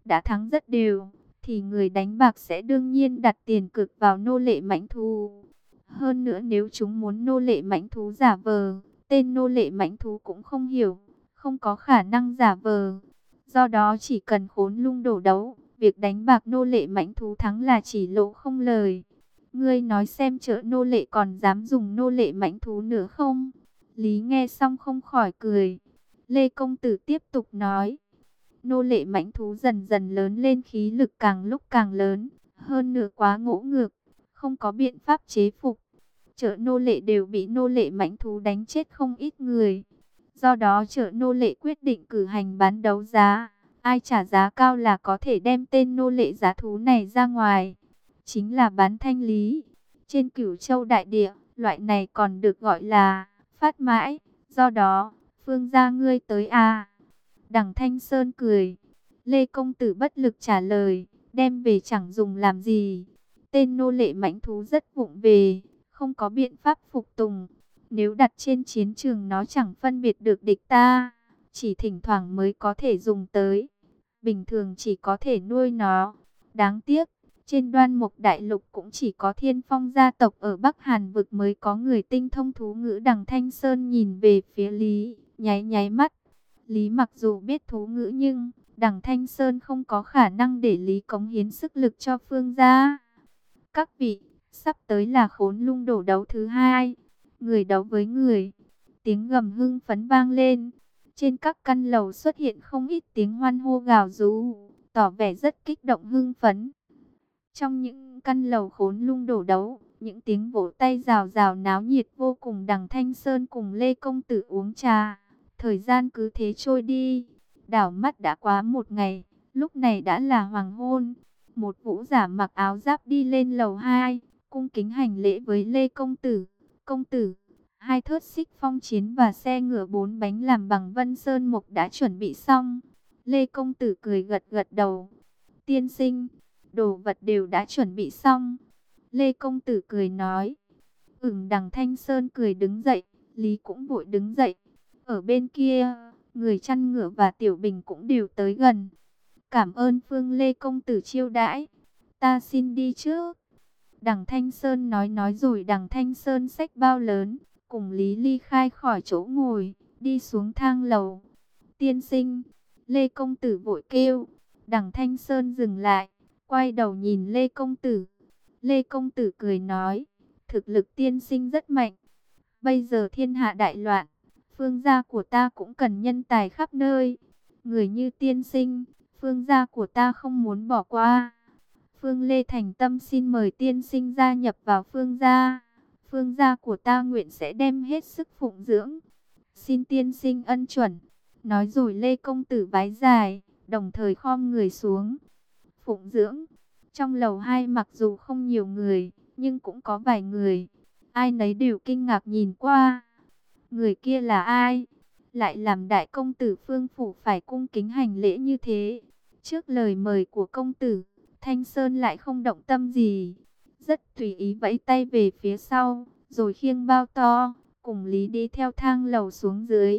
đã thắng rất đều, thì người đánh bạc sẽ đương nhiên đặt tiền cược vào nô lệ mãnh thú. Hơn nữa nếu chúng muốn nô lệ mãnh thú giả vờ, tên nô lệ mãnh thú cũng không hiểu, không có khả năng giả vờ. Do đó chỉ cần khốn lung đổ đấu, việc đánh bạc nô lệ mãnh thú thắng là chỉ lỗ không lời. Ngươi nói xem chợ nô lệ còn dám dùng nô lệ mãnh thú nữa không? Lý nghe xong không khỏi cười. Lê Công Tử tiếp tục nói. Nô lệ mãnh thú dần dần lớn lên, khí lực càng lúc càng lớn. Hơn nữa quá ngỗ ngược, không có biện pháp chế phục. Chợ nô lệ đều bị nô lệ mãnh thú đánh chết không ít người. Do đó chợ nô lệ quyết định cử hành bán đấu giá. Ai trả giá cao là có thể đem tên nô lệ giá thú này ra ngoài. Chính là bán thanh lý. Trên Cửu Châu đại địa, loại này còn được gọi là phát mãi. Do đó, Phương gia ngươi tới à? Đằng Thanh Sơn cười. Lê Công Tử bất lực trả lời, đem về chẳng dùng làm gì. Tên nô lệ mãnh thú rất vụng về, không có biện pháp phục tùng. Nếu đặt trên chiến trường nó chẳng phân biệt được địch ta, chỉ thỉnh thoảng mới có thể dùng tới. Bình thường chỉ có thể nuôi nó. Đáng tiếc, trên Đoan Mục Đại Lục cũng chỉ có Thiên Phong gia tộc ở Bắc Hàn vực mới có người tinh thông thú ngữ. Đằng Thanh Sơn nhìn về phía Lý, nháy nháy mắt. Lý mặc dù biết thú ngữ nhưng Đằng Thanh Sơn không có khả năng để Lý cống hiến sức lực cho Phương gia. Các vị, sắp tới là khốn lung đổ đấu thứ hai. Người đấu với người. Tiếng gầm hưng phấn vang lên. Trên các căn lầu xuất hiện không ít tiếng hoan hô gào rú, tỏ vẻ rất kích động hưng phấn. Trong những căn lầu khốn lung đổ đấu, những tiếng vỗ tay rào rào náo nhiệt vô cùng. Đằng Thanh Sơn cùng Lê Công Tử uống trà. Thời gian cứ thế trôi đi. Đảo mắt đã quá một ngày. Lúc này đã là hoàng hôn. Một vũ giả mặc áo giáp đi lên lầu 2, cung kính hành lễ với Lê Công Tử. Công tử, hai thớt xích phong chiến và xe ngựa 4 bánh làm bằng vân sơn mục đã chuẩn bị xong. Lê Công Tử cười gật gật đầu. Tiên sinh, đồ vật đều đã chuẩn bị xong. Lê Công Tử cười nói. Đằng Thanh Sơn cười đứng dậy, Lý cũng vội đứng dậy. Ở bên kia, người chăn ngựa và Tiểu Bình cũng đều tới gần. Cảm ơn Phương Lê Công Tử chiêu đãi. Ta xin đi trước. Đằng Thanh Sơn nói rồi Đằng Thanh Sơn xách bao lớn, cùng Lý ly khai khỏi chỗ ngồi, đi xuống thang lầu. Tiên sinh, Lê Công Tử vội kêu. Đằng Thanh Sơn dừng lại, quay đầu nhìn Lê Công Tử. Lê Công Tử cười nói, thực lực tiên sinh rất mạnh. Bây giờ thiên hạ đại loạn, Phương gia của ta cũng cần nhân tài khắp nơi. Người như tiên sinh, Phương gia của ta không muốn bỏ qua. Phương Lê thành tâm xin mời tiên sinh gia nhập vào Phương gia. Phương gia của ta nguyện sẽ đem hết sức phụng dưỡng. Xin tiên sinh ân chuẩn. Nói rồi Lê Công Tử vái dài, đồng thời khom người xuống. Phụng dưỡng. Trong lầu 2 mặc dù không nhiều người, nhưng cũng có vài người. Ai nấy đều kinh ngạc nhìn qua. Người kia là ai? Lại làm đại công tử Phương phủ phải cung kính hành lễ như thế. Trước lời mời của công tử, Thanh Sơn lại không động tâm gì. Rất tùy ý vẫy tay về phía sau, rồi khiêng bao to, cùng Lý đi theo thang lầu xuống dưới.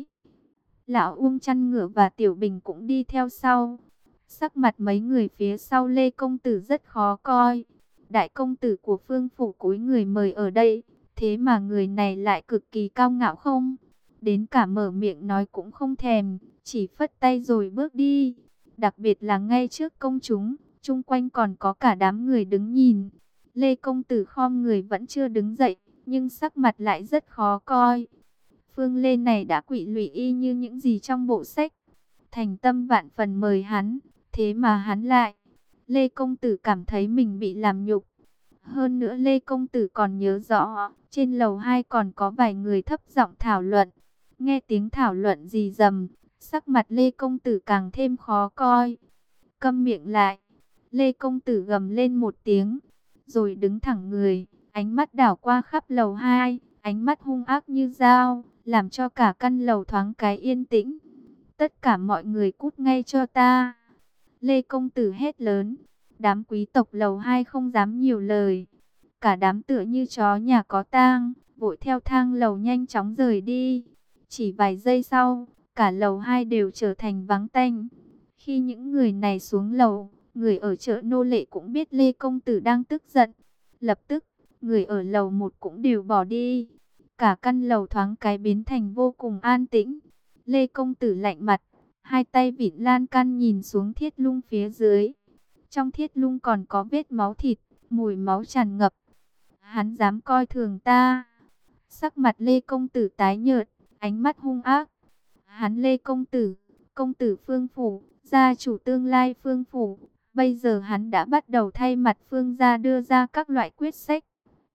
Lão Uông chăn ngựa và Tiểu Bình cũng đi theo sau. Sắc mặt mấy người phía sau Lê Công Tử rất khó coi. Đại công tử của Phương phủ cúi người mời ở đây, thế mà người này lại cực kỳ cao ngạo không? Đến cả mở miệng nói cũng không thèm, chỉ phất tay rồi bước đi. Đặc biệt là ngay trước công chúng, chung quanh còn có cả đám người đứng nhìn. Lê Công Tử khom người vẫn chưa đứng dậy, nhưng sắc mặt lại rất khó coi. Phương Lê này đã quỵ lụy y như những gì trong bộ sách. Thành tâm vạn phần mời hắn, thế mà hắn lại. Lê Công Tử cảm thấy mình bị làm nhục. Hơn nữa Lê Công Tử còn nhớ rõ, trên lầu 2 còn có vài người thấp giọng thảo luận. Nghe tiếng thảo luận rì rầm, sắc mặt Lê Công Tử càng thêm khó coi. Câm miệng lại. Lê Công Tử gầm lên một tiếng, rồi đứng thẳng người, ánh mắt đảo qua khắp lầu 2, ánh mắt hung ác như dao, làm cho cả căn lầu thoáng cái yên tĩnh. Tất cả mọi người cút ngay cho ta. Lê Công Tử hét lớn. Đám quý tộc lầu 2 không dám nhiều lời. Cả đám tựa như chó nhà có tang, vội theo thang lầu nhanh chóng rời đi. Chỉ vài giây sau, cả lầu 2 đều trở thành vắng tanh. Khi những người này xuống lầu, người ở chợ nô lệ cũng biết Lê Công Tử đang tức giận. Lập tức, người ở lầu một cũng đều bỏ đi. Cả căn lầu thoáng cái biến thành vô cùng an tĩnh. Lê Công Tử lạnh mặt, hai tay vịn lan can nhìn xuống thiết lung phía dưới. Trong thiết lung còn có vết máu thịt, mùi máu tràn ngập. Hắn dám coi thường ta. Sắc mặt Lê Công Tử tái nhợt, ánh mắt hung ác. Hắn Lê Công tử Phương Phủ, gia chủ tương lai Phương Phủ. Bây giờ hắn đã bắt đầu thay mặt Phương gia đưa ra các loại quyết sách.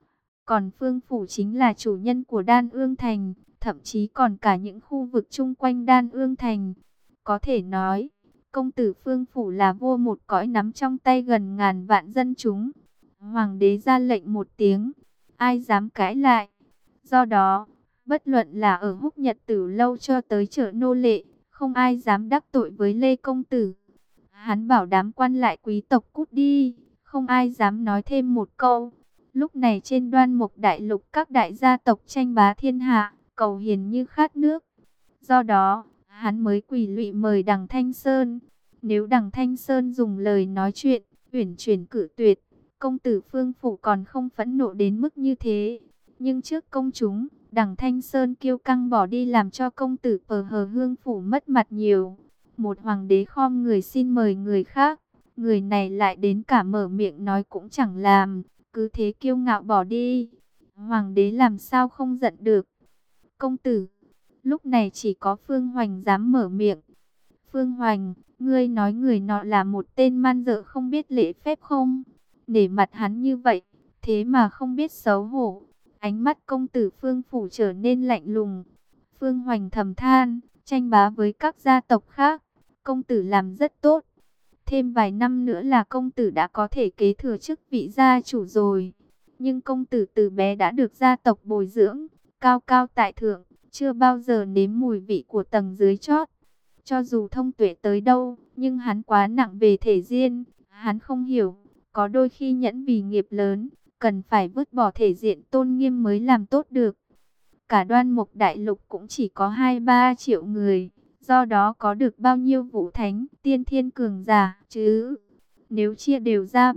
Còn Phương Phủ chính là chủ nhân của Đan Ương Thành, thậm chí còn cả những khu vực chung quanh Đan Ương Thành. Có thể nói, công tử Phương Phủ là vua một cõi nắm trong tay gần ngàn vạn dân chúng. Hoàng đế ra lệnh một tiếng, ai dám cãi lại. Do đó, bất luận là ở Húc Nhật Tử lâu cho tới chợ nô lệ, không ai dám đắc tội với Lê Công Tử. Hắn bảo đám quan lại quý tộc cút đi, không ai dám nói thêm một câu. Lúc này trên Đoan Mục Đại Lục các đại gia tộc tranh bá thiên hạ, cầu hiền như khát nước. Do đó, hắn mới quỳ lụy mời Đằng Thanh Sơn. Nếu Đằng Thanh Sơn dùng lời nói chuyện, uyển chuyển cự tuyệt, công tử Phương Phủ còn không phẫn nộ đến mức như thế. Nhưng trước công chúng, Đằng Thanh Sơn kiêu căng bỏ đi làm cho công tử Pờ Hờ Hương Phủ mất mặt nhiều. Một hoàng đế khom người xin mời người khác, người này lại đến cả mở miệng nói cũng chẳng làm, cứ thế kiêu ngạo bỏ đi. Hoàng đế làm sao không giận được. Công tử, lúc này chỉ có Phương Hoành dám mở miệng. Phương Hoành, ngươi nói người nọ là một tên man dợ không biết lễ phép không? Để mặt hắn như vậy, thế mà không biết xấu hổ. Ánh mắt công tử Phương Phủ trở nên lạnh lùng. Phương Hoành thầm than, tranh bá với các gia tộc khác, công tử làm rất tốt. Thêm vài năm nữa là công tử đã có thể kế thừa chức vị gia chủ rồi. Nhưng công tử từ bé đã được gia tộc bồi dưỡng, cao cao tại thượng, chưa bao giờ nếm mùi vị của tầng dưới chót. Cho dù thông tuệ tới đâu, nhưng hắn quá nặng về thể diện, hắn không hiểu, có đôi khi nhẫn vì nghiệp lớn, cần phải vứt bỏ thể diện tôn nghiêm mới làm tốt được. Cả Đoan Mục Đại Lục cũng chỉ có 2-3 triệu người, do đó có được bao nhiêu vũ thánh, tiên thiên cường giả chứ? Nếu chia đều ra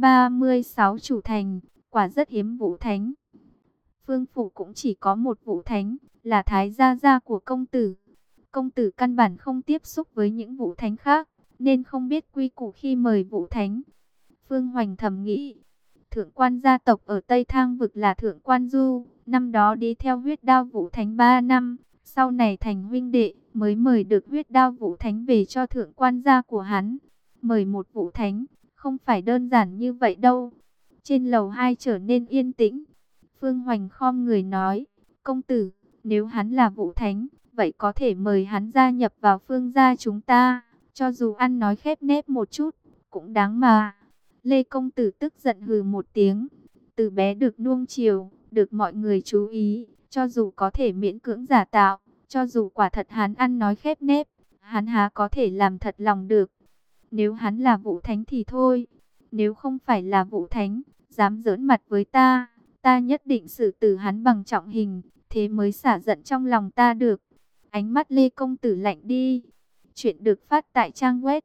36 chủ thành, quả rất hiếm vũ thánh. Phương Phủ cũng chỉ có một vũ thánh, là Thái Gia Gia của công tử. Công tử căn bản không tiếp xúc với những vũ thánh khác, nên không biết quy củ khi mời vũ thánh. Phương Hoành thầm nghĩ, thượng quan gia tộc ở Tây Thang Vực là Thượng quan Du, năm đó đi theo Huyết Đao Vũ Thánh 3 năm, sau này thành huynh đệ, mới mời được Huyết Đao Vũ Thánh về cho thượng quan gia của hắn. Mời một vũ thánh, không phải đơn giản như vậy đâu. Trên lầu 2 trở nên yên tĩnh. Phương Hoành khom người nói, công tử, nếu hắn là vũ thánh, vậy có thể mời hắn gia nhập vào Phương gia chúng ta, cho dù ăn nói khép nép một chút, cũng đáng mà. Lê Công Tử tức giận hừ một tiếng, từ bé được nuông chiều, được mọi người chú ý, cho dù có thể miễn cưỡng giả tạo, cho dù quả thật hắn ăn nói khép nép, hắn há có thể làm thật lòng được. Nếu hắn là vũ thánh thì thôi, nếu không phải là vũ thánh, dám giỡn mặt với ta, ta nhất định xử tử hắn bằng trọng hình, thế mới xả giận trong lòng ta được. Ánh mắt Lê Công Tử lạnh đi. Chuyện được phát tại trang web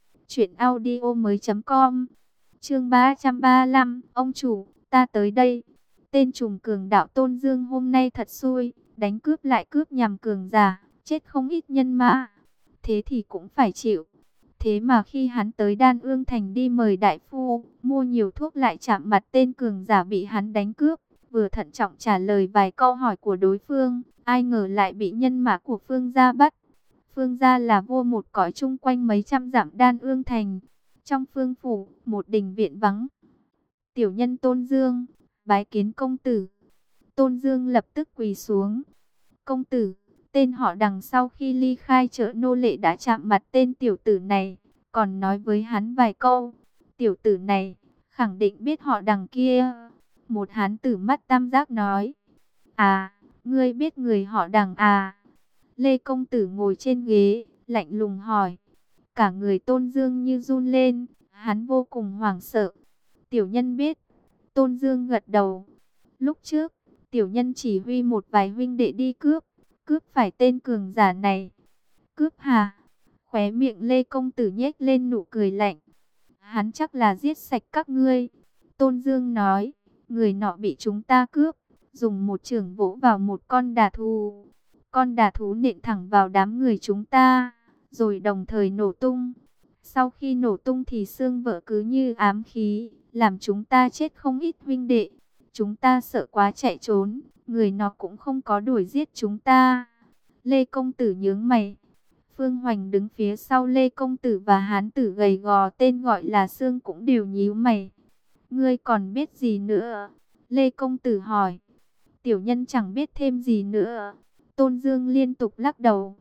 truyệnaudiomoi.com. Chương 335, ông chủ, ta tới đây. Tên trùm cường đạo Tôn Dương hôm nay thật xui, đánh cướp lại cướp nhằm cường giả, chết không ít nhân mã. Thế thì cũng phải chịu. Thế mà khi hắn tới Đan Ương Thành đi mời đại phu, mua nhiều thuốc lại chạm mặt tên cường giả bị hắn đánh cướp, vừa thận trọng trả lời vài câu hỏi của đối phương, ai ngờ lại bị nhân mã của Phương gia bắt. Phương gia là vua một cõi chung quanh mấy trăm dặm Đan Ương Thành. Trong Phương phủ, một đình viện vắng. Tiểu nhân Tôn Dương, bái kiến công tử. Tôn Dương lập tức quỳ xuống. Công tử, tên họ Đằng sau khi ly khai chợ nô lệ đã chạm mặt tên tiểu tử này, còn nói với hắn vài câu. Tiểu tử này, khẳng định biết họ Đằng kia. Một hán tử mắt tam giác nói. À, ngươi biết người họ Đằng à? Lê Công Tử ngồi trên ghế, lạnh lùng hỏi. Cả người Tôn Dương như run lên, hắn vô cùng hoảng sợ. Tiểu nhân biết. Tôn Dương gật đầu. Lúc trước, tiểu nhân chỉ huy một vài huynh đệ đi cướp phải tên cường giả này. Cướp hả? Khóe miệng Lê Công Tử nhếch lên nụ cười lạnh. Hắn chắc là giết sạch các ngươi. Tôn Dương nói, người nọ bị chúng ta cướp, dùng một chưởng vỗ vào một con đà thú. Con đà thú nện thẳng vào đám người chúng ta, rồi đồng thời nổ tung. Sau khi nổ tung thì xương vỡ cứ như ám khí, làm chúng ta chết không ít huynh đệ. Chúng ta sợ quá chạy trốn, người nó cũng không có đuổi giết chúng ta. Lê Công Tử nhướng mày. Phương Hoành đứng phía sau Lê Công Tử và hán tử gầy gò tên gọi là Sương cũng đều nhíu mày. Ngươi còn biết gì nữa? Lê Công Tử hỏi. Tiểu nhân chẳng biết thêm gì nữa. Tôn Dương liên tục lắc đầu.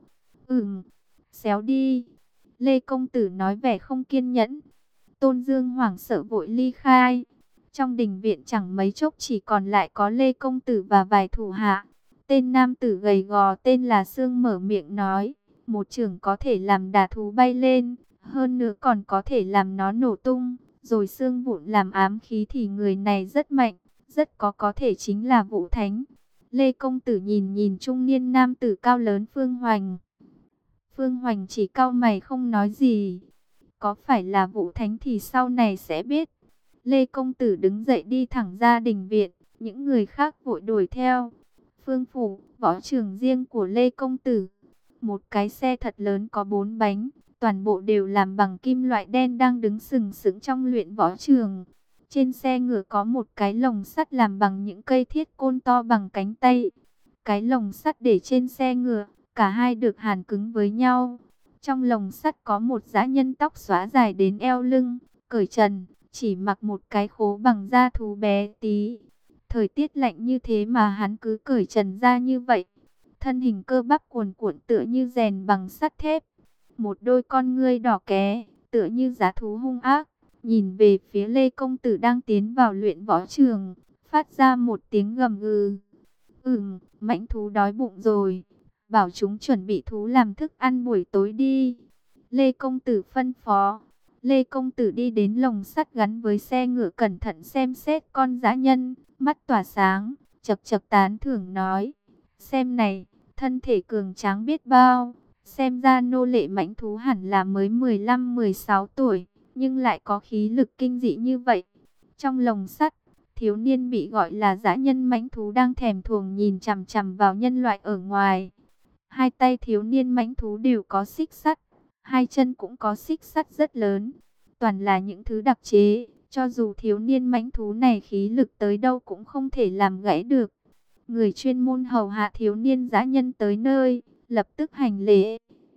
Xéo đi. Lê Công Tử nói vẻ không kiên nhẫn. Tôn Dương hoảng sợ vội ly khai. Trong đình viện chẳng mấy chốc chỉ còn lại có Lê Công Tử và vài thủ hạ. Tên nam tử gầy gò tên là Sương mở miệng nói. Một chưởng có thể làm đà thú bay lên, hơn nữa còn có thể làm nó nổ tung, rồi xương vụn làm ám khí thì người này rất mạnh, rất có thể chính là Vũ Thánh. Lê Công Tử nhìn nhìn trung niên nam tử cao lớn Phương Hoành. Phương Hoành chỉ cau mày không nói gì. Có phải là Vũ Thánh thì sau này sẽ biết. Lê Công Tử đứng dậy đi thẳng ra đình viện, những người khác vội đuổi theo. Phương phủ, võ trường riêng của Lê Công Tử. Một cái xe thật lớn có 4 bánh, toàn bộ đều làm bằng kim loại đen đang đứng sừng sững trong luyện võ trường. Trên xe ngựa có một cái lồng sắt làm bằng những cây thiết côn to bằng cánh tay. Cái lồng sắt để trên xe ngựa, cả hai được hàn cứng với nhau. Trong lồng sắt có một dã nhân tóc xóa dài đến eo lưng, cởi trần, chỉ mặc một cái khố bằng da thú bé tí. Thời tiết lạnh như thế mà hắn cứ cởi trần ra như vậy. Thân hình cơ bắp cuồn cuộn tựa như rèn bằng sắt thép. Một đôi con ngươi đỏ ké, tựa như dã thú hung ác, nhìn về phía Lê Công Tử đang tiến vào luyện võ trường, phát ra một tiếng gầm gừ. Mãnh thú đói bụng rồi, bảo chúng chuẩn bị thú làm thức ăn buổi tối đi. Lê Công Tử phân phó. Lê Công Tử đi đến lồng sắt gắn với xe ngựa cẩn thận xem xét con dã nhân, mắt tỏa sáng, chật chật tán thưởng nói. Xem này, thân thể cường tráng biết bao, xem ra nô lệ mãnh thú hẳn là mới 15-16 tuổi, nhưng lại có khí lực kinh dị như vậy. Trong lồng sắt, thiếu niên bị gọi là dã nhân mãnh thú đang thèm thuồng nhìn chằm chằm vào nhân loại ở ngoài. Hai tay thiếu niên mãnh thú đều có xích sắt, hai chân cũng có xích sắt rất lớn, toàn là những thứ đặc chế, cho dù thiếu niên mãnh thú này khí lực tới đâu cũng không thể làm gãy được. Người chuyên môn hầu hạ thiếu niên dã nhân tới nơi, lập tức hành lễ.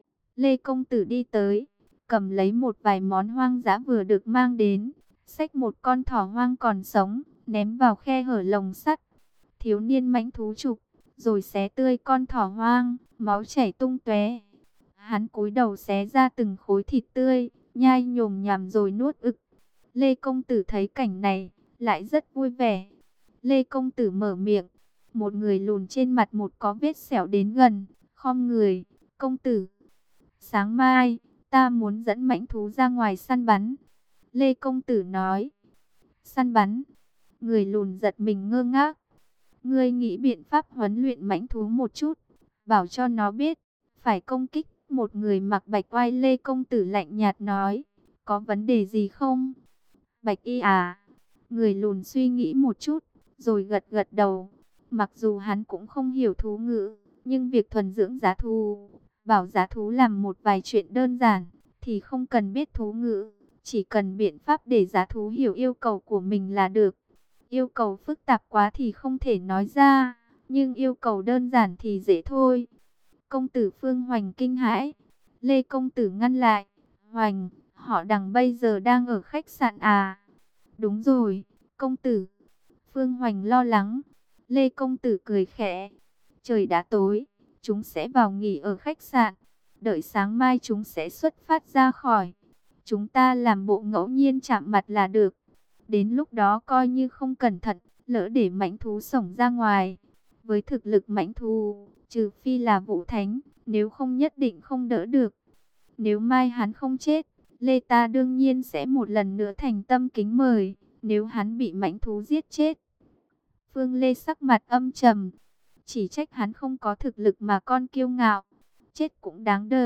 Lê Công Tử đi tới, cầm lấy một vài món hoang dã vừa được mang đến, xách một con thỏ hoang còn sống, ném vào khe hở lồng sắt. Thiếu niên mãnh thú chụp, rồi xé tươi con thỏ hoang, máu chảy tung tóe. Hắn cúi đầu xé ra từng khối thịt tươi, nhai nhồm nhằm rồi nuốt ực. Lê Công Tử thấy cảnh này, lại rất vui vẻ. Lê Công Tử mở miệng. Một người lùn trên mặt một có vết sẹo đến gần, khom người. Công tử, sáng mai, ta muốn dẫn mãnh thú ra ngoài săn bắn. Lê Công Tử nói. Săn bắn? Người lùn giật mình ngơ ngác. Ngươi nghĩ biện pháp huấn luyện mãnh thú một chút, bảo cho nó biết, phải công kích. Một người mặc bạch oai. Lê Công Tử lạnh nhạt nói. Có vấn đề gì không? Bạch y à? Người lùn suy nghĩ một chút, rồi gật gật đầu. Mặc dù hắn cũng không hiểu thú ngữ, nhưng việc thuần dưỡng giá thú, bảo giá thú làm một vài chuyện đơn giản, thì không cần biết thú ngữ. Chỉ cần biện pháp để giá thú hiểu yêu cầu của mình là được. Yêu cầu phức tạp quá thì không thể nói ra, nhưng yêu cầu đơn giản thì dễ thôi. Công tử Phương Hoành kinh hãi. Lê Công Tử ngăn lại. Hoành, họ Đằng bây giờ đang ở khách sạn à? Đúng rồi, công tử. Phương Hoành lo lắng. Lê Công Tử cười khẽ. Trời đã tối, chúng sẽ vào nghỉ ở khách sạn. Đợi sáng mai chúng sẽ xuất phát ra khỏi. Chúng ta làm bộ ngẫu nhiên chạm mặt là được. Đến lúc đó coi như không cẩn thận, lỡ để mãnh thú xổng ra ngoài. Với thực lực mãnh thú, trừ phi là Vũ Thánh, nếu không nhất định không đỡ được. Nếu mai hắn không chết, Lê ta đương nhiên sẽ một lần nữa thành tâm kính mời. Nếu hắn bị mãnh thú giết chết, Phương Lê sắc mặt âm trầm, chỉ trách hắn không có thực lực mà con kiêu ngạo, chết cũng đáng đời.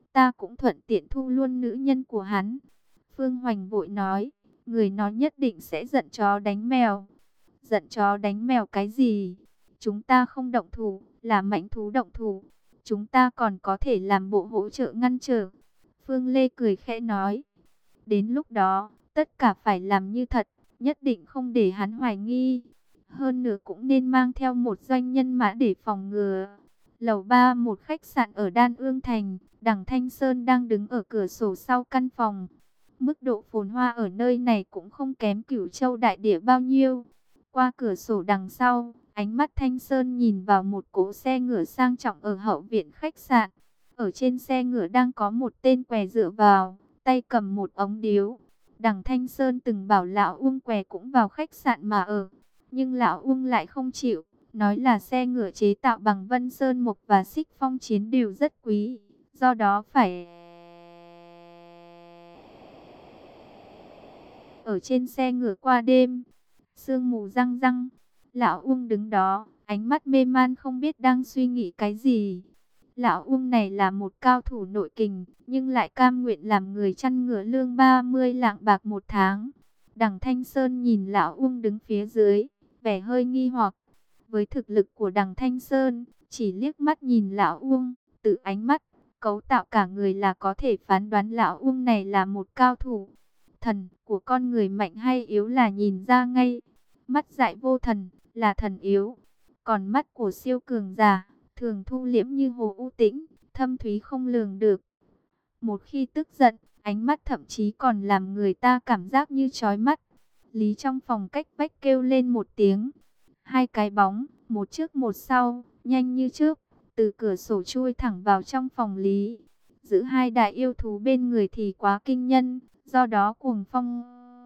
ta cũng thuận tiện thu luôn nữ nhân của hắn. Phương Hoành vội nói, người nó nhất định sẽ giận chó đánh mèo. Giận chó đánh mèo cái gì? Chúng ta không động thủ, là mãnh thú động thủ. Chúng ta còn có thể làm bộ hỗ trợ ngăn trở. Phương Lê cười khẽ nói. Đến lúc đó, tất cả phải làm như thật, nhất định không để hắn hoài nghi. Hơn nữa cũng nên mang theo một doanh nhân mã để phòng ngừa. Lầu 3 một khách sạn ở Đan Ương Thành, Đằng Thanh Sơn đang đứng ở cửa sổ sau căn phòng. Mức độ phồn hoa ở nơi này cũng không kém Cửu Châu đại địa bao nhiêu. Qua cửa sổ đằng sau, ánh mắt Thanh Sơn nhìn vào một cỗ xe ngựa sang trọng ở hậu viện khách sạn. Ở trên xe ngựa đang có một tên què dựa vào, tay cầm một ống điếu. Đằng Thanh Sơn từng bảo lão Uông què cũng vào khách sạn mà ở, nhưng lão Uông lại không chịu, nói là xe ngựa chế tạo bằng Vân Sơn mộc và xích phong chiến đều rất quý, do đó phải ở trên xe ngựa qua đêm. Sương mù răng răng, lão Uông đứng đó, ánh mắt mê man không biết đang suy nghĩ cái gì. Lão Uông này là một cao thủ nội kình, nhưng lại cam nguyện làm người chăn ngựa lương 30 lạng bạc một tháng. Đằng Thanh Sơn nhìn lão Uông đứng phía dưới, vẻ hơi nghi hoặc. Với thực lực của đằng Thanh Sơn, chỉ liếc mắt nhìn lão Uông, từ ánh mắt, cấu tạo cả người là có thể phán đoán lão Uông này là một cao thủ. Thần của con người mạnh hay yếu là nhìn ra ngay. Mắt dại vô thần là thần yếu, còn mắt của siêu cường giả thường thu liễm như hồ u tĩnh, thâm thúy không lường được. Một khi tức giận, ánh mắt thậm chí còn làm người ta cảm giác như chói mắt. Lý trong phòng cách vách kêu lên một tiếng. Hai cái bóng, một trước một sau, nhanh như trước, từ cửa sổ chui thẳng vào trong phòng Lý. Giữ hai đại yêu thú bên người thì quá kinh nhân, do đó cuồng phong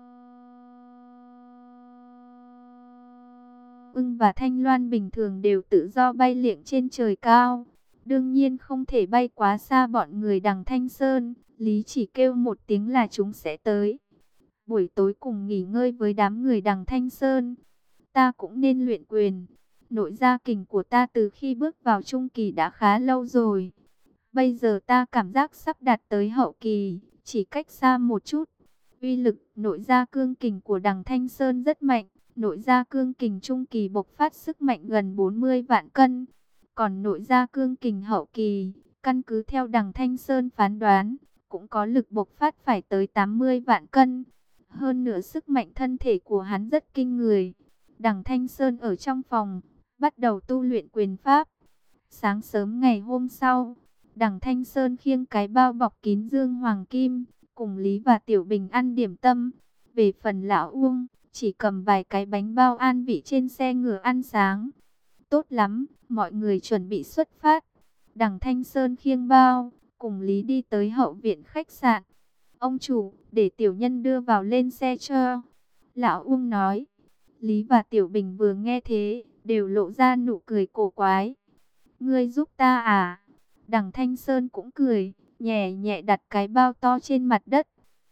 Ưng và Thanh Loan bình thường đều tự do bay liệng trên trời cao. Đương nhiên không thể bay quá xa bọn người đằng Thanh Sơn. Lý chỉ kêu một tiếng là chúng sẽ tới. Buổi tối cùng nghỉ ngơi với đám người đằng Thanh Sơn. Ta cũng nên luyện quyền. Nội gia kình của ta từ khi bước vào trung kỳ đã khá lâu rồi. Bây giờ ta cảm giác sắp đạt tới hậu kỳ, chỉ cách xa một chút. Uy lực nội gia cương kình của đằng Thanh Sơn rất mạnh. Nội gia cương kình trung kỳ bộc phát sức mạnh gần 40 vạn cân. Còn nội gia cương kình hậu kỳ, căn cứ theo đằng Thanh Sơn phán đoán, cũng có lực bộc phát phải tới 80 vạn cân. Hơn nữa sức mạnh thân thể của hắn rất kinh người. Đằng Thanh Sơn ở trong phòng, bắt đầu tu luyện quyền pháp. Sáng sớm ngày hôm sau, đằng Thanh Sơn khiêng cái bao bọc kín dương hoàng kim, cùng Lý và Tiểu Bình ăn điểm tâm. Về phần lão Uông, chỉ cầm vài cái bánh bao an vị trên xe ngựa ăn sáng. Tốt lắm, mọi người chuẩn bị xuất phát. Đằng Thanh Sơn khiêng bao, cùng Lý đi tới hậu viện khách sạn. Ông chủ, để tiểu nhân đưa vào lên xe cho. Lão Uông nói. Lý và Tiểu Bình vừa nghe thế, đều lộ ra nụ cười cổ quái. Ngươi giúp ta à? Đằng Thanh Sơn cũng cười, nhẹ nhẹ đặt cái bao to trên mặt đất.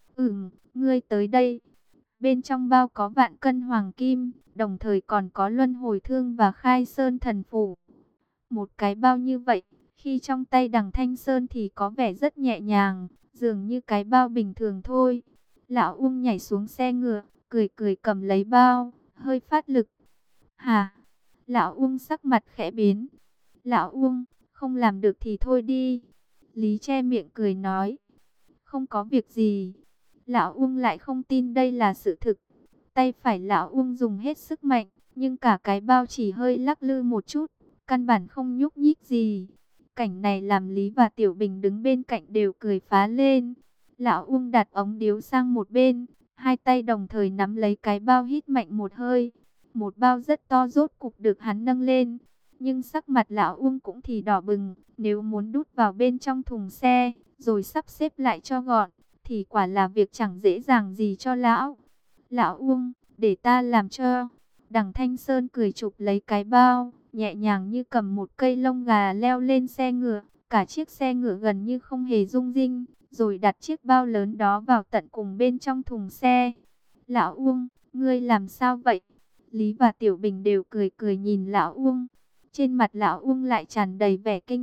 Ngươi tới đây. Bên trong bao có vạn cân hoàng kim, đồng thời còn có luân hồi thương và khai sơn thần phù. Một cái bao như vậy, khi trong tay đằng Thanh Sơn thì có vẻ rất nhẹ nhàng, dường như cái bao bình thường thôi. Lão Uông nhảy xuống xe ngựa, cười cười cầm lấy bao, hơi phát lực. Hả? Lão Uông sắc mặt khẽ biến. Lão Uông, không làm được thì thôi đi. Lý che miệng cười nói. Không có việc gì. Lão Uông lại không tin đây là sự thực. Tay phải lão Uông dùng hết sức mạnh, nhưng cả cái bao chỉ hơi lắc lư một chút, căn bản không nhúc nhích gì. Cảnh này làm Lý và Tiểu Bình đứng bên cạnh đều cười phá lên. Lão Uông đặt ống điếu sang một bên, hai tay đồng thời nắm lấy cái bao hít mạnh một hơi. Một bao rất to rốt cục được hắn nâng lên, nhưng sắc mặt lão Uông cũng thì đỏ bừng. Nếu muốn đút vào bên trong thùng xe, rồi sắp xếp lại cho gọn, thì quả là việc chẳng dễ dàng gì cho lão. Lão Uông, để ta làm cho. Đằng Thanh Sơn cười chụp lấy cái bao, nhẹ nhàng như cầm một cây lông gà leo lên xe ngựa. Cả chiếc xe ngựa gần như không hề rung rinh, rồi đặt chiếc bao lớn đó vào tận cùng bên trong thùng xe. Lão Uông, ngươi làm sao vậy? Lý và Tiểu Bình đều cười cười nhìn lão Uông. Trên mặt lão Uông lại tràn đầy vẻ kinh dị,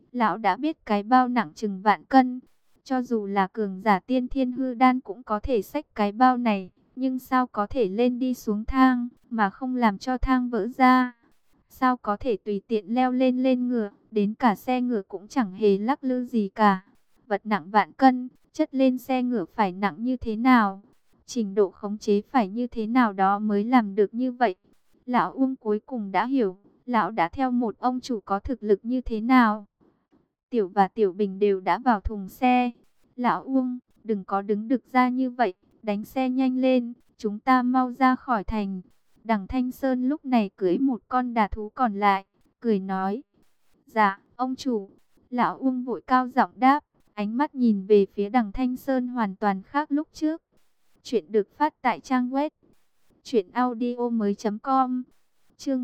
Lão đã biết cái bao nặng chừng vạn cân. Cho dù là cường giả tiên thiên hư đan cũng có thể xách cái bao này. Nhưng sao có thể lên đi xuống thang mà không làm cho thang vỡ ra? Sao có thể tùy tiện leo lên lên ngựa, đến cả xe ngựa cũng chẳng hề lắc lư gì cả. Vật nặng vạn cân, chất lên xe ngựa phải nặng như thế nào? Trình độ khống chế phải như thế nào đó mới làm được như vậy? Lão Uông cuối cùng đã hiểu, lão đã theo một ông chủ có thực lực như thế nào. Tiểu và Tiểu Bình đều đã vào thùng xe. Lão Uông, đừng có đứng đực ra như vậy, đánh xe nhanh lên, chúng ta mau ra khỏi thành. Đằng Thanh Sơn lúc này cưỡi một con đà thú còn lại, cười nói. Dạ, ông chủ. Lão Uông vội cao giọng đáp, ánh mắt nhìn về phía đằng Thanh Sơn hoàn toàn khác lúc trước. Chuyện được phát tại trang web truyệnaudiomoi.com. Chương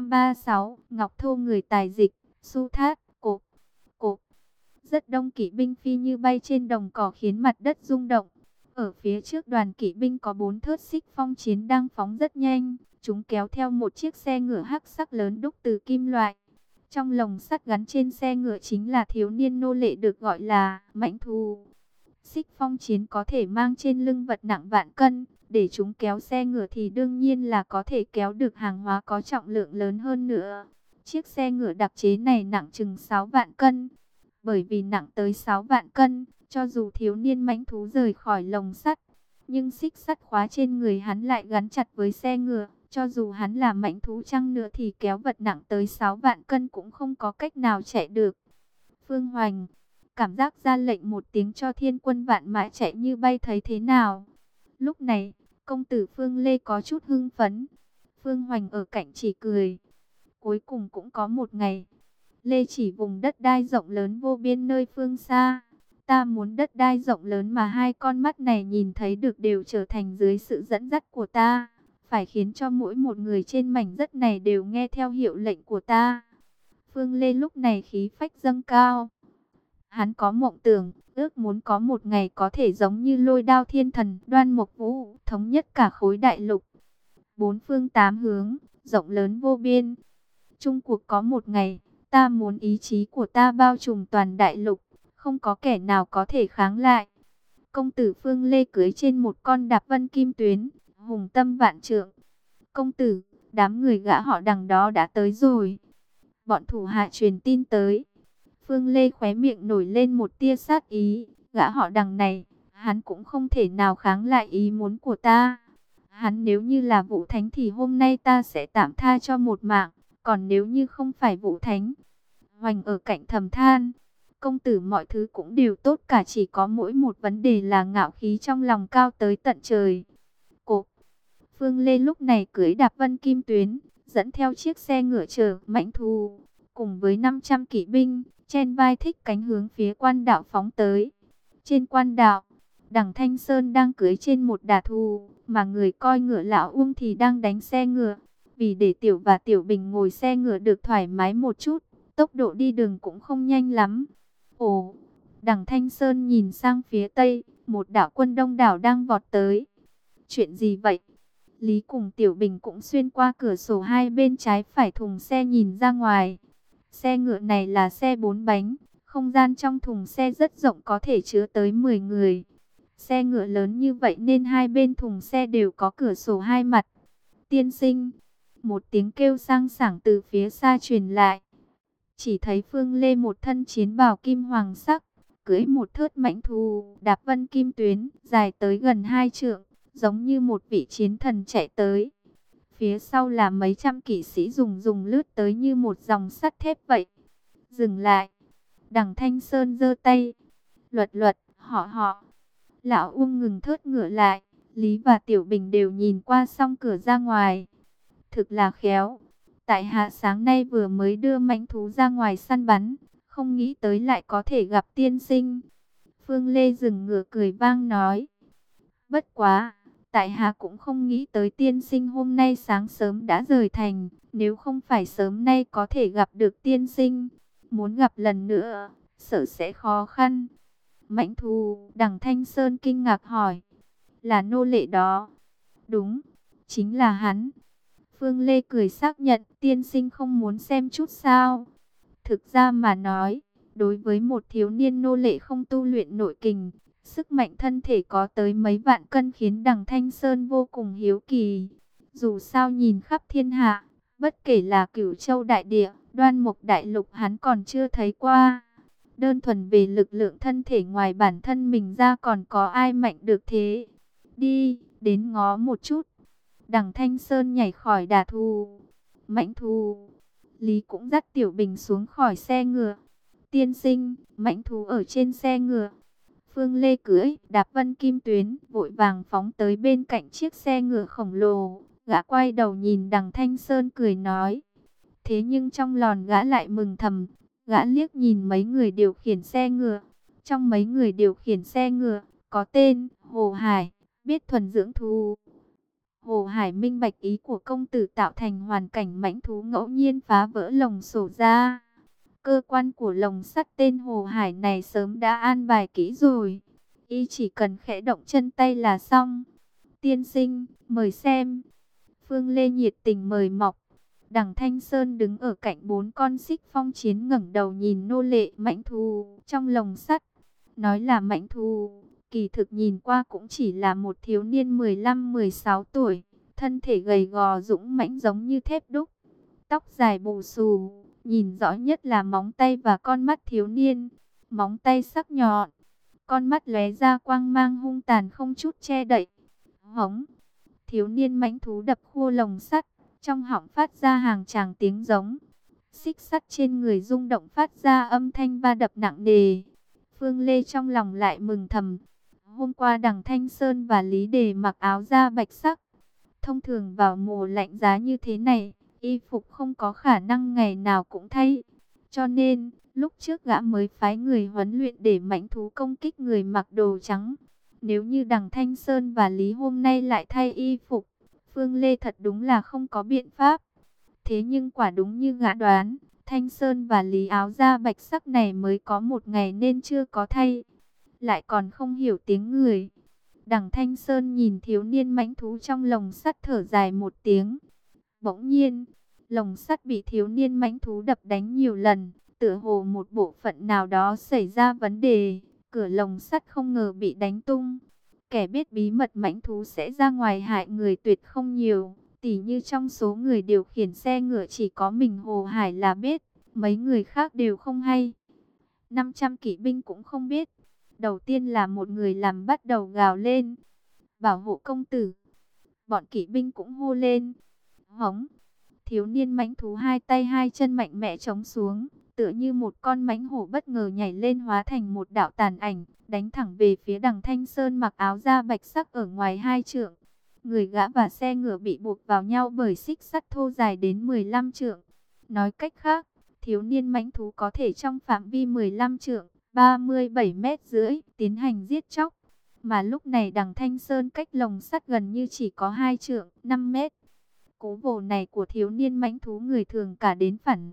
336, Ngọc Thô người tài dịch, Su Thát, cộp, cộp. Rất đông kỵ binh phi như bay trên đồng cỏ khiến mặt đất rung động. Ở phía trước đoàn kỵ binh có 4 thớt xích phong chiến đang phóng rất nhanh. Chúng kéo theo một chiếc xe ngựa hắc sắc lớn đúc từ kim loại. Trong lồng sắt gắn trên xe ngựa chính là thiếu niên nô lệ được gọi là mãnh thú. Xích phong chiến có thể mang trên lưng vật nặng vạn cân. Để chúng kéo xe ngựa thì đương nhiên là có thể kéo được hàng hóa có trọng lượng lớn hơn nữa. Chiếc xe ngựa đặc chế này nặng chừng 6 vạn cân. Bởi vì nặng tới 6 vạn cân, cho dù thiếu niên mãnh thú rời khỏi lồng sắt, nhưng xích sắt khóa trên người hắn lại gắn chặt với xe ngựa. Cho dù hắn là mãnh thú chăng nữa thì kéo vật nặng tới 6 vạn cân cũng không có cách nào chạy được. Phương Hoành, cảm giác ra lệnh một tiếng cho thiên quân vạn mã chạy như bay thấy thế nào? Lúc này, công tử Phương Lê có chút hưng phấn. Phương Hoành ở cạnh chỉ cười. Cuối cùng cũng có một ngày. Lê chỉ vùng đất đai rộng lớn vô biên nơi phương xa. Ta muốn đất đai rộng lớn mà hai con mắt này nhìn thấy được đều trở thành dưới sự dẫn dắt của ta. Phải khiến cho mỗi một người trên mảnh đất này đều nghe theo hiệu lệnh của ta. Phương Lê lúc này khí phách dâng cao. Hắn có mộng tưởng, ước muốn có một ngày có thể giống như Lôi Đao Thiên Thần, Đoan Mộc Vũ, thống nhất cả khối đại lục. Bốn phương tám hướng, rộng lớn vô biên. Chung cuộc có một ngày, ta muốn ý chí của ta bao trùm toàn đại lục, không có kẻ nào có thể kháng lại. Công tử Phương Lê cưỡi trên một con đạp vân kim tuyến, hùng tâm vạn trượng. Công tử, đám người gã họ Đằng đó đã tới rồi. Bọn thủ hạ truyền tin tới. Phương Lê khóe miệng nổi lên một tia sát ý. Gã họ Đằng này, hắn cũng không thể nào kháng lại ý muốn của ta. Hắn nếu như là Vũ Thánh thì hôm nay ta sẽ tạm tha cho một mạng. Còn nếu như không phải Vũ Thánh, Hoành ở cạnh thầm than. Công tử mọi thứ cũng đều tốt cả, chỉ có mỗi một vấn đề là ngạo khí trong lòng cao tới tận trời. Cộp. Phương Lê lúc này cưỡi đạp vân kim tuyến, dẫn theo chiếc xe ngựa chở mãnh thú, cùng với 500 kỵ binh, trên vai thích cánh hướng phía quan đạo phóng tới. Trên quan đạo, Đằng Thanh Sơn đang cưỡi trên một đà thú, mà người coi ngựa lão Uông thì đang đánh xe ngựa. Vì để Tiểu và Tiểu Bình ngồi xe ngựa được thoải mái một chút, tốc độ đi đường cũng không nhanh lắm. Ồ, Đằng Thanh Sơn nhìn sang phía tây, một đạo quân đông đảo đang vọt tới. Chuyện gì vậy? Lý cùng Tiểu Bình cũng xuyên qua cửa sổ hai bên trái phải thùng xe nhìn ra ngoài. Xe ngựa này là xe 4 bánh, không gian trong thùng xe rất rộng, có thể chứa tới 10 người. Xe ngựa lớn như vậy nên hai bên thùng xe đều có cửa sổ hai mặt. Tiên sinh, một tiếng kêu sang sảng từ phía xa truyền lại. Chỉ thấy Phương Lê một thân chiến bào kim hoàng sắc, cưỡi một thớt mãnh thú, đạp vân kim tuyến, dài tới gần 2 trượng, giống như một vị chiến thần chạy tới. Phía sau là mấy trăm kỵ sĩ dùng lướt tới như một dòng sắt thép vậy. Dừng lại. Đằng Thanh Sơn giơ tay. Luật, họ. Lão Uông ngừng thớt ngựa lại. Lý và Tiểu Bình đều nhìn qua song cửa ra ngoài. Thực là khéo. Tại hạ sáng nay vừa mới đưa mãnh thú ra ngoài săn bắn, không nghĩ tới lại có thể gặp tiên sinh. Phương Lê dừng ngựa cười vang nói. Bất quá, tại hạ cũng không nghĩ tới tiên sinh hôm nay sáng sớm đã rời thành. Nếu không phải sớm nay có thể gặp được tiên sinh, muốn gặp lần nữa, sợ sẽ khó khăn. Mãnh thú, Đằng Thanh Sơn kinh ngạc hỏi. Là nô lệ đó? Đúng, chính là hắn. Phương Lê cười xác nhận, tiên sinh không muốn xem chút sao? Thực ra mà nói, Đối với một thiếu niên nô lệ không tu luyện nội kình, sức mạnh thân thể có tới mấy vạn cân khiến Đằng Thanh Sơn vô cùng hiếu kỳ. Dù sao nhìn khắp thiên hạ, bất kể là Cửu Châu đại địa, Đoan Mục đại lục hắn còn chưa thấy qua. Đơn thuần về lực lượng thân thể ngoài bản thân mình ra còn có ai mạnh được thế. Đi, đến ngó một chút. Đằng Thanh Sơn nhảy khỏi đà thù. Mãnh thú. Lý cũng dắt Tiểu Bình xuống khỏi xe ngựa. Tiên sinh, mãnh thú ở trên xe ngựa. Phương Lê cưỡi, đạp vân kim tuyến, vội vàng phóng tới bên cạnh chiếc xe ngựa khổng lồ. Gã quay đầu nhìn Đằng Thanh Sơn cười nói. Thế nhưng trong lòng gã lại mừng thầm. Gã liếc nhìn mấy người điều khiển xe ngựa. Trong mấy người điều khiển xe ngựa, có tên Hồ Hải, biết thuần dưỡng thú. Hồ Hải minh bạch ý của công tử, tạo thành hoàn cảnh mãnh thú ngẫu nhiên phá vỡ lồng sổ ra. Cơ quan của lồng sắt tên Hồ Hải này sớm đã an bài kỹ rồi. Y chỉ cần khẽ động chân tay là xong. Tiên sinh, mời xem. Phương Lê nhiệt tình mời mọc. Đằng Thanh Sơn đứng ở cạnh 4 con xích phong chiến, ngẩng đầu nhìn nô lệ mãnh thú trong lồng sắt. Nói là mãnh thú, kỳ thực nhìn qua cũng chỉ là một thiếu niên 15-16 tuổi. Thân thể gầy gò dũng mãnh giống như thép đúc. Tóc dài bù xù, nhìn rõ nhất là móng tay và con mắt thiếu niên. Móng tay sắc nhọn, con mắt lóe ra quang mang hung tàn không chút che đậy. Hống! Thiếu niên mãnh thú đập khua lồng sắt, trong họng phát ra hàng tràng tiếng giống. Xích sắt trên người rung động phát ra âm thanh va đập nặng nề. Phương Lê trong lòng lại mừng thầm. Hôm qua Đằng Thanh Sơn và Lý Đề mặc áo da bạch sắc. Thông thường vào mùa lạnh giá như thế này, y phục không có khả năng ngày nào cũng thay. Cho nên, lúc trước gã mới phái người huấn luyện để mãnh thú công kích người mặc đồ trắng. Nếu như Đằng Thanh Sơn và Lý hôm nay lại thay y phục, Phương Lê thật đúng là không có biện pháp. Thế nhưng quả đúng như gã đoán, Thanh Sơn và Lý áo da bạch sắc này mới có một ngày nên chưa có thay. Lại còn không hiểu tiếng người. Đằng Thanh Sơn nhìn thiếu niên mãnh thú trong lồng sắt thở dài một tiếng. Bỗng nhiên, lồng sắt bị thiếu niên mãnh thú đập đánh nhiều lần, tựa hồ một bộ phận nào đó xảy ra vấn đề. Cửa lồng sắt không ngờ bị đánh tung. Kẻ biết bí mật mãnh thú sẽ ra ngoài hại người tuyệt không nhiều. Tỉ như trong số người điều khiển xe ngựa chỉ có mình Hồ Hải là biết, mấy người khác đều không hay. 500 kỵ binh cũng không biết. Đầu tiên là một người làm bắt đầu gào lên. Bảo hộ công tử. Bọn kỵ binh cũng hô lên. Hống. Thiếu niên mãnh thú hai tay hai chân mạnh mẽ chống xuống. Tựa như một con mãnh hổ bất ngờ nhảy lên hóa thành một đạo tàn ảnh. Đánh thẳng về phía Đằng Thanh Sơn mặc áo da bạch sắc ở ngoài 2 trượng. Người gã và xe ngựa bị buộc vào nhau bởi xích sắt thô dài đến 15 trượng. Nói cách khác, thiếu niên mãnh thú có thể trong phạm vi 15 trượng, 37 mét rưỡi, tiến hành giết chóc. Mà lúc này Đằng Thanh Sơn cách lồng sắt gần như chỉ có 2 trượng, 5 mét. Cú vồ này của thiếu niên mãnh thú người thường cả đến phản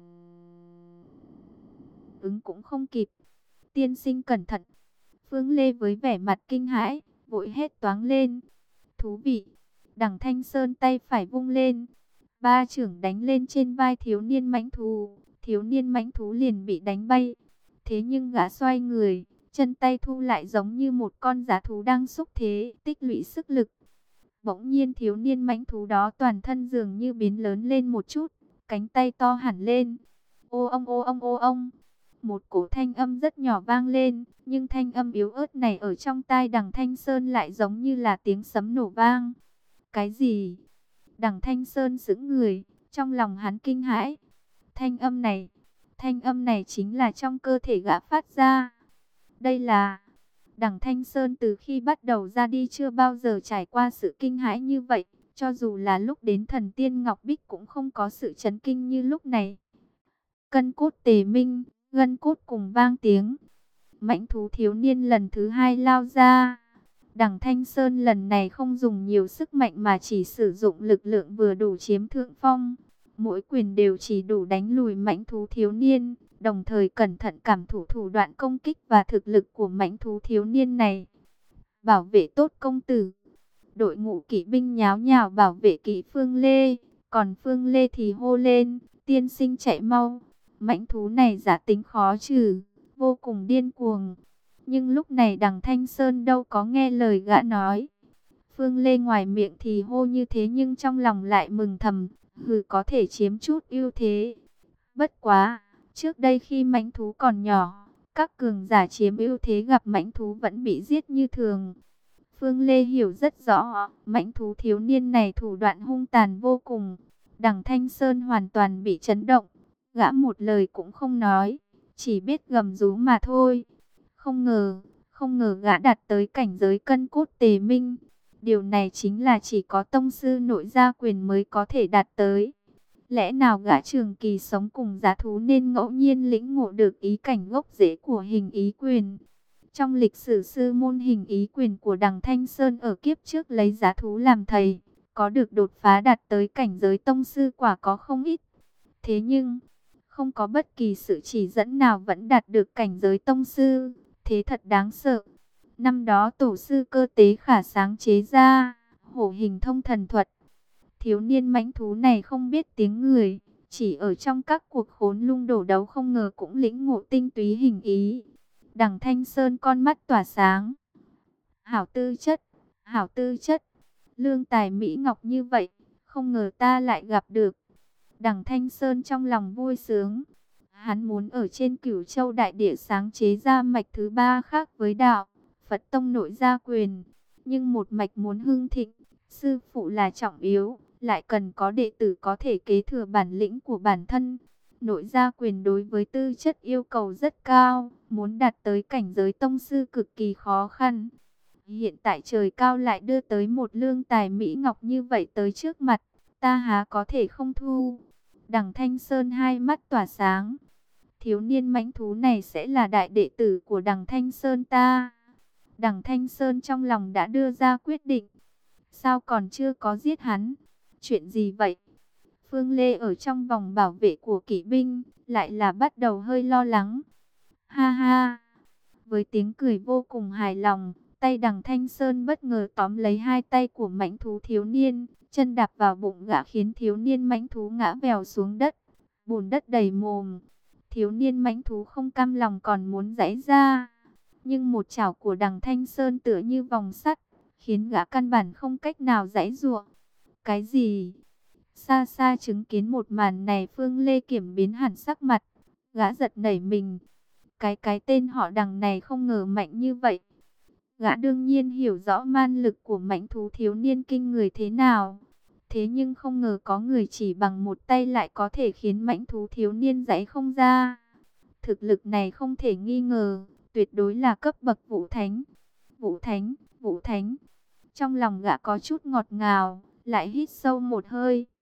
ứng cũng không kịp. Tiên sinh cẩn thận. Phương Lê với vẻ mặt kinh hãi, vội hét toáng lên. Thú vị. Đằng Thanh Sơn tay phải vung lên. 3 chưởng đánh lên trên vai thiếu niên mãnh thú. Thiếu niên mãnh thú liền bị đánh bay. Thế nhưng gã xoay người, chân tay thu lại giống như một con dã thú đang xúc thế, tích lũy sức lực. Bỗng nhiên thiếu niên mãnh thú đó toàn thân dường như biến lớn lên một chút, cánh tay to hẳn lên. Ô ông ô ông ô ông. Một cổ thanh âm rất nhỏ vang lên, nhưng thanh âm yếu ớt này ở trong tai Đằng Thanh Sơn lại giống như là tiếng sấm nổ vang. Cái gì? Đằng Thanh Sơn sững người, trong lòng hắn kinh hãi. Thanh âm này chính là trong cơ thể gã phát ra. Đây là... Đằng Thanh Sơn từ khi bắt đầu ra đi chưa bao giờ trải qua sự kinh hãi như vậy. Cho dù là lúc đến Thần Tiên Ngọc Bích cũng không có sự chấn kinh như lúc này. Cân cốt tề minh, gân cốt cùng vang tiếng. Mãnh thú thiếu niên lần thứ 2 lao ra. Đằng Thanh Sơn lần này không dùng nhiều sức mạnh mà chỉ sử dụng lực lượng vừa đủ chiếm thượng phong. Mỗi quyền đều chỉ đủ đánh lùi mãnh thú thiếu niên, đồng thời cẩn thận cảm thụ thủ đoạn công kích và thực lực của mãnh thú thiếu niên này. Bảo vệ tốt công tử. Đội ngũ kỵ binh nháo nhào bảo vệ kỵ Phương Lê, còn Phương Lê thì hô lên, tiên sinh chạy mau. Mãnh thú này giả tính khó trừ, vô cùng điên cuồng. Nhưng lúc này đằng Thanh Sơn đâu có nghe lời gã nói. Phương Lê ngoài miệng thì hô như thế nhưng trong lòng lại mừng thầm, có thể chiếm chút ưu thế. Bất quá, trước đây khi mãnh thú còn nhỏ, các cường giả chiếm ưu thế gặp mãnh thú vẫn bị giết như thường. Phương Lê hiểu rất rõ, mãnh thú thiếu niên này thủ đoạn hung tàn vô cùng. Đằng Thanh Sơn hoàn toàn bị chấn động, gã một lời cũng không nói, chỉ biết gầm rú mà thôi. Không ngờ gã đạt tới cảnh giới cân cốt tề minh. Điều này chính là chỉ có tông sư nội gia quyền mới có thể đạt tới. Lẽ nào gã trường kỳ sống cùng giá thú nên ngẫu nhiên lĩnh ngộ được ý cảnh gốc rễ của hình ý quyền. Trong lịch sử sư môn hình ý quyền của đằng Thanh Sơn ở kiếp trước lấy giá thú làm thầy, có được đột phá đạt tới cảnh giới tông sư quả có không ít. Thế nhưng, không có bất kỳ sự chỉ dẫn nào vẫn đạt được cảnh giới tông sư, thế thật đáng sợ. Năm đó tổ sư Cơ Tế Khả sáng chế ra hổ hình thông thần thuật. Thiếu niên mãnh thú này không biết tiếng người, chỉ ở trong các cuộc khốn lung đổ đấu không ngờ cũng lĩnh ngộ tinh túy hình ý. Đằng Thanh Sơn con mắt tỏa sáng. Hảo tư chất, hảo tư chất, lương tài mỹ ngọc như vậy, không ngờ ta lại gặp được. Đằng Thanh Sơn trong lòng vui sướng. Hắn muốn ở trên Cửu Châu đại địa sáng chế ra mạch thứ ba khác với đạo Phật tông nội gia quyền, nhưng một mạch muốn hưng thịnh, sư phụ là trọng yếu, lại cần có đệ tử có thể kế thừa bản lĩnh của bản thân. Nội gia quyền đối với tư chất yêu cầu rất cao, muốn đạt tới cảnh giới tông sư cực kỳ khó khăn. Hiện tại trời cao lại đưa tới một lương tài mỹ ngọc như vậy tới trước mặt, ta há có thể không thu. Đằng Thanh Sơn hai mắt tỏa sáng. Thiếu niên mãnh thú này sẽ là đại đệ tử của đằng Thanh Sơn ta. Đằng Thanh Sơn trong lòng đã đưa ra quyết định. Sao còn chưa có giết hắn? Chuyện gì vậy? Phương Lê ở trong vòng bảo vệ của kỵ binh, lại là bắt đầu hơi lo lắng. Ha ha! Với tiếng cười vô cùng hài lòng, tay đằng Thanh Sơn bất ngờ tóm lấy hai tay của mãnh thú thiếu niên, chân đạp vào bụng gã khiến thiếu niên mãnh thú ngã vèo xuống đất, bùn đất đầy mồm. Thiếu niên mãnh thú không cam lòng còn muốn giãy ra, nhưng một chảo của đằng Thanh Sơn tựa như vòng sắt, khiến gã căn bản không cách nào giãy giụa. Cái gì? Xa xa chứng kiến một màn này, Phương Lê Kiểm biến hẳn sắc mặt, gã giật nảy mình. Cái tên họ đằng này không ngờ mạnh như vậy. Gã đương nhiên hiểu rõ man lực của mãnh thú thiếu niên kinh người thế nào. Thế nhưng không ngờ có người chỉ bằng một tay lại có thể khiến mãnh thú thiếu niên giãy không ra. Thực lực này không thể nghi ngờ, tuyệt đối là cấp bậc vũ thánh. Vũ thánh, vũ thánh. Trong lòng gã có chút ngọt ngào, lại hít sâu một hơi.